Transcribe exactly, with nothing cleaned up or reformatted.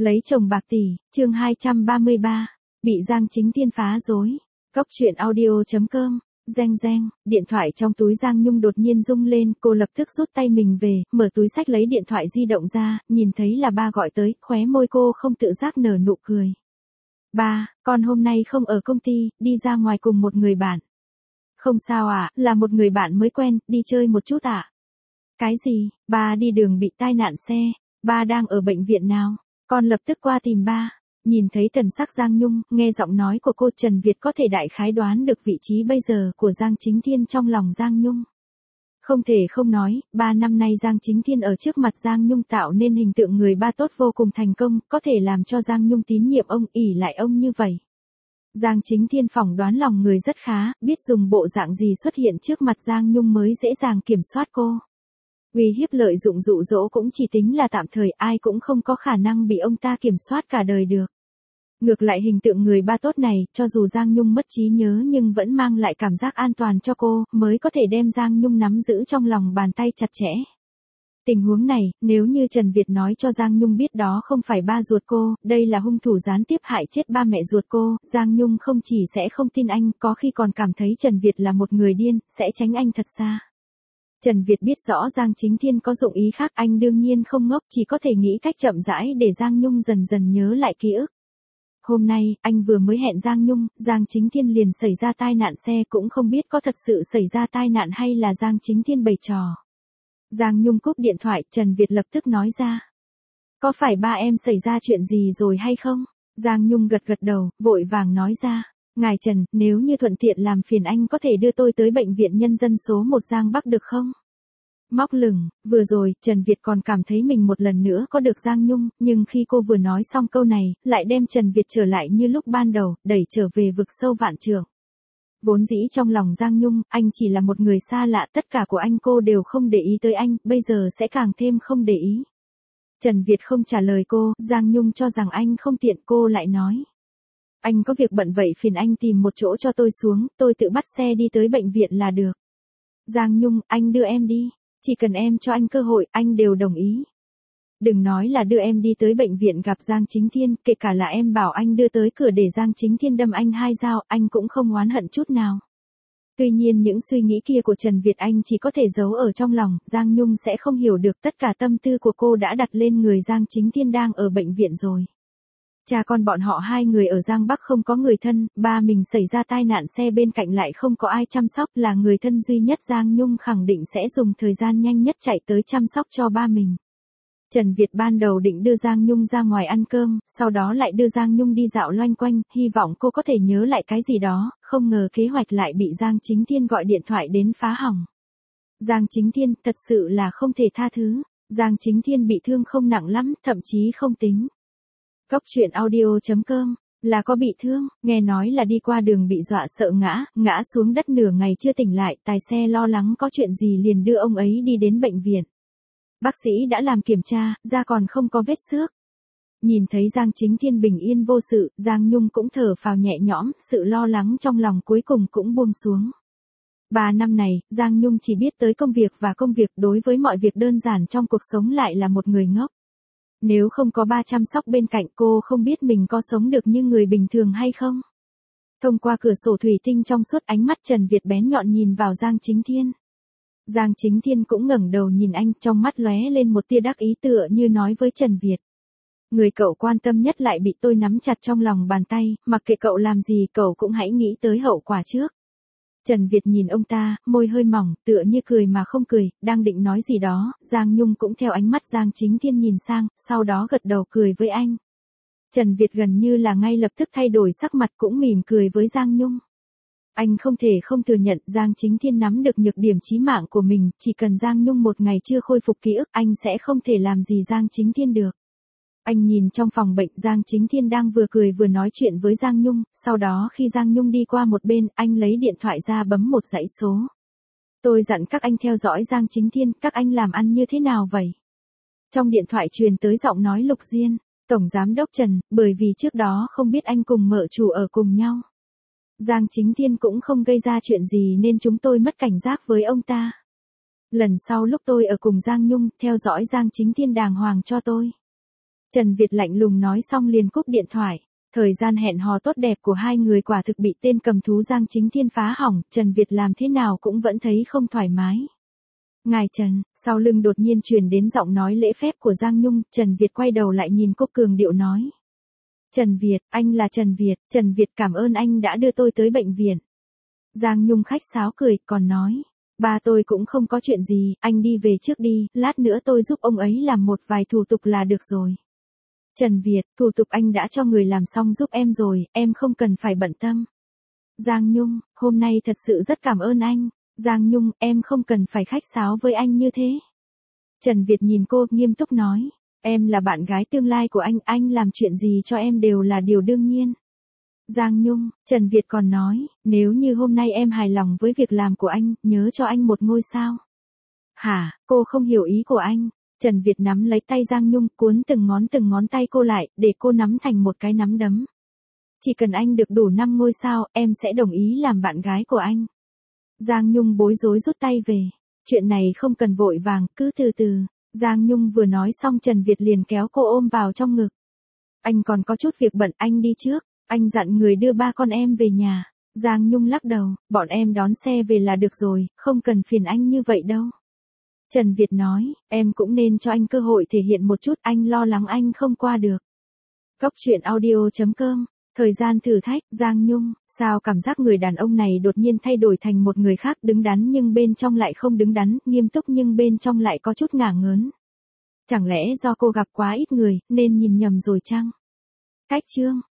Lấy chồng bạc tỷ, chương hai trăm ba mươi ba, bị Giang Chính Thiên phá rối. Cốc truyện audio chấm com, reng reng, điện thoại trong túi Giang Nhung đột nhiên rung lên, cô lập tức rút tay mình về, mở túi xách lấy điện thoại di động ra, nhìn thấy là ba gọi tới, khóe môi cô không tự giác nở nụ cười. Ba, con hôm nay không ở công ty, đi ra ngoài cùng một người bạn. Không sao ạ, à, là một người bạn mới quen, đi chơi một chút ạ. À? Cái gì, ba đi đường bị tai nạn xe, ba đang ở bệnh viện nào? Con lập tức qua tìm ba. Nhìn thấy thần sắc Giang Nhung, nghe giọng nói của cô Trần Việt có thể đại khái đoán được vị trí bây giờ của Giang Chính Thiên trong lòng Giang Nhung. Không thể không nói, ba năm nay Giang Chính Thiên ở trước mặt Giang Nhung tạo nên hình tượng người ba tốt vô cùng thành công, có thể làm cho Giang Nhung tín nhiệm ông, ỷ lại ông như vậy. Giang Chính Thiên phỏng đoán lòng người rất khá, biết dùng bộ dạng gì xuất hiện trước mặt Giang Nhung mới dễ dàng kiểm soát cô. Uy hiếp lợi dụng dụ dỗ cũng chỉ tính là tạm thời, ai cũng không có khả năng bị ông ta kiểm soát cả đời được. Ngược lại hình tượng người ba tốt này, cho dù Giang Nhung mất trí nhớ nhưng vẫn mang lại cảm giác an toàn cho cô, mới có thể đem Giang Nhung nắm giữ trong lòng bàn tay chặt chẽ. Tình huống này, nếu như Trần Việt nói cho Giang Nhung biết đó không phải ba ruột cô, đây là hung thủ gián tiếp hại chết ba mẹ ruột cô, Giang Nhung không chỉ sẽ không tin anh, có khi còn cảm thấy Trần Việt là một người điên, sẽ tránh anh thật xa. Trần Việt biết rõ Giang Chính Thiên có dụng ý khác, anh đương nhiên không ngốc, chỉ có thể nghĩ cách chậm rãi để Giang Nhung dần dần nhớ lại ký ức. Hôm nay, anh vừa mới hẹn Giang Nhung, Giang Chính Thiên liền xảy ra tai nạn xe, cũng không biết có thật sự xảy ra tai nạn hay là Giang Chính Thiên bày trò. Giang Nhung cúp điện thoại, Trần Việt lập tức nói ra. Có phải ba em xảy ra chuyện gì rồi hay không? Giang Nhung gật gật đầu, vội vàng nói ra. Ngài Trần, nếu như thuận tiện làm phiền anh có thể đưa tôi tới bệnh viện nhân dân số một Giang Bắc được không? Móc lửng, vừa rồi, Trần Việt còn cảm thấy mình một lần nữa có được Giang Nhung, nhưng khi cô vừa nói xong câu này, lại đem Trần Việt trở lại như lúc ban đầu, đẩy trở về vực sâu vạn trượng. Vốn dĩ trong lòng Giang Nhung, anh chỉ là một người xa lạ, tất cả của anh cô đều không để ý tới anh, bây giờ sẽ càng thêm không để ý. Trần Việt không trả lời cô, Giang Nhung cho rằng anh không tiện, cô lại nói. Anh có việc bận vậy phiền anh tìm một chỗ cho tôi xuống, tôi tự bắt xe đi tới bệnh viện là được. Giang Nhung, anh đưa em đi, chỉ cần em cho anh cơ hội, anh đều đồng ý. Đừng nói là đưa em đi tới bệnh viện gặp Giang Chính Thiên, kể cả là em bảo anh đưa tới cửa để Giang Chính Thiên đâm anh hai dao, anh cũng không oán hận chút nào. Tuy nhiên những suy nghĩ kia của Trần Việt anh chỉ có thể giấu ở trong lòng, Giang Nhung sẽ không hiểu được tất cả tâm tư của cô đã đặt lên người Giang Chính Thiên đang ở bệnh viện rồi. Cha con bọn họ hai người ở Giang Bắc không có người thân, ba mình xảy ra tai nạn xe bên cạnh lại không có ai chăm sóc, là người thân duy nhất Giang Nhung khẳng định sẽ dùng thời gian nhanh nhất chạy tới chăm sóc cho ba mình. Trần Việt ban đầu định đưa Giang Nhung ra ngoài ăn cơm, sau đó lại đưa Giang Nhung đi dạo loanh quanh, hy vọng cô có thể nhớ lại cái gì đó, không ngờ kế hoạch lại bị Giang Chính Thiên gọi điện thoại đến phá hỏng. Giang Chính Thiên, thật sự là không thể tha thứ, Giang Chính Thiên bị thương không nặng lắm, thậm chí không tính. Cốc truyện audio chấm com, là có bị thương, nghe nói là đi qua đường bị dọa sợ ngã, ngã xuống đất nửa ngày chưa tỉnh lại, tài xe lo lắng có chuyện gì liền đưa ông ấy đi đến bệnh viện. Bác sĩ đã làm kiểm tra, da còn không có vết xước. Nhìn thấy Giang Chính Thiên bình yên vô sự, Giang Nhung cũng thở phào nhẹ nhõm, sự lo lắng trong lòng cuối cùng cũng buông xuống. Ba năm này, Giang Nhung chỉ biết tới công việc và công việc, đối với mọi việc đơn giản trong cuộc sống lại là một người ngốc. Nếu không có ba chăm sóc bên cạnh cô không biết mình có sống được như người bình thường hay không. Thông qua cửa sổ thủy tinh trong suốt, ánh mắt Trần Việt bén nhọn nhìn vào Giang Chính Thiên. Giang Chính Thiên cũng ngẩng đầu nhìn anh, trong mắt lóe lên một tia đắc ý tựa như nói với Trần Việt. Người cậu quan tâm nhất lại bị tôi nắm chặt trong lòng bàn tay, mặc kệ cậu làm gì cậu cũng hãy nghĩ tới hậu quả trước. Trần Việt nhìn ông ta, môi hơi mỏng, tựa như cười mà không cười, đang định nói gì đó, Giang Nhung cũng theo ánh mắt Giang Chính Thiên nhìn sang, sau đó gật đầu cười với anh. Trần Việt gần như là ngay lập tức thay đổi sắc mặt cũng mỉm cười với Giang Nhung. Anh không thể không thừa nhận Giang Chính Thiên nắm được nhược điểm chí mạng của mình, chỉ cần Giang Nhung một ngày chưa khôi phục ký ức anh sẽ không thể làm gì Giang Chính Thiên được. Anh nhìn trong phòng bệnh, Giang Chính Thiên đang vừa cười vừa nói chuyện với Giang Nhung, sau đó khi Giang Nhung đi qua một bên, anh lấy điện thoại ra bấm một dãy số. Tôi dặn các anh theo dõi Giang Chính Thiên, các anh làm ăn như thế nào vậy? Trong điện thoại truyền tới giọng nói Lục Diên, Tổng Giám đốc Trần, bởi vì trước đó không biết anh cùng mợ chủ ở cùng nhau. Giang Chính Thiên cũng không gây ra chuyện gì nên chúng tôi mất cảnh giác với ông ta. Lần sau lúc tôi ở cùng Giang Nhung, theo dõi Giang Chính Thiên đàng hoàng cho tôi. Trần Việt lạnh lùng nói xong liền cúp điện thoại. Thời gian hẹn hò tốt đẹp của hai người quả thực bị tên cầm thú Giang Chính Thiên phá hỏng, Trần Việt làm thế nào cũng vẫn thấy không thoải mái. Ngài Trần, sau lưng đột nhiên truyền đến giọng nói lễ phép của Giang Nhung, Trần Việt quay đầu lại nhìn cô cường điệu nói. Trần Việt, anh là Trần Việt, Trần Việt cảm ơn anh đã đưa tôi tới bệnh viện. Giang Nhung khách sáo cười, còn nói. Ba tôi cũng không có chuyện gì, anh đi về trước đi, lát nữa tôi giúp ông ấy làm một vài thủ tục là được rồi. Trần Việt, thủ tục anh đã cho người làm xong giúp em rồi, em không cần phải bận tâm. Giang Nhung, hôm nay thật sự rất cảm ơn anh. Giang Nhung, em không cần phải khách sáo với anh như thế. Trần Việt nhìn cô, nghiêm túc nói. Em là bạn gái tương lai của anh, anh làm chuyện gì cho em đều là điều đương nhiên. Giang Nhung, Trần Việt còn nói, nếu như hôm nay em hài lòng với việc làm của anh, nhớ cho anh một ngôi sao. Hả, cô không hiểu ý của anh. Trần Việt nắm lấy tay Giang Nhung, cuốn từng ngón từng ngón tay cô lại, để cô nắm thành một cái nắm đấm. Chỉ cần anh được đủ năm ngôi sao, em sẽ đồng ý làm bạn gái của anh. Giang Nhung bối rối rút tay về. Chuyện này không cần vội vàng, cứ từ từ. Giang Nhung vừa nói xong Trần Việt liền kéo cô ôm vào trong ngực. Anh còn có chút việc bận, anh đi trước. Anh dặn người đưa ba con em về nhà. Giang Nhung lắc đầu, bọn em đón xe về là được rồi, không cần phiền anh như vậy đâu. Trần Việt nói, em cũng nên cho anh cơ hội thể hiện một chút, anh lo lắng anh không qua được. Góc truyện audio chấm com, thời gian thử thách, Giang Nhung, sao cảm giác người đàn ông này đột nhiên thay đổi thành một người khác, đứng đắn nhưng bên trong lại không đứng đắn, nghiêm túc nhưng bên trong lại có chút ngả ngớn. Chẳng lẽ do cô gặp quá ít người, nên nhìn nhầm rồi chăng? Cách chương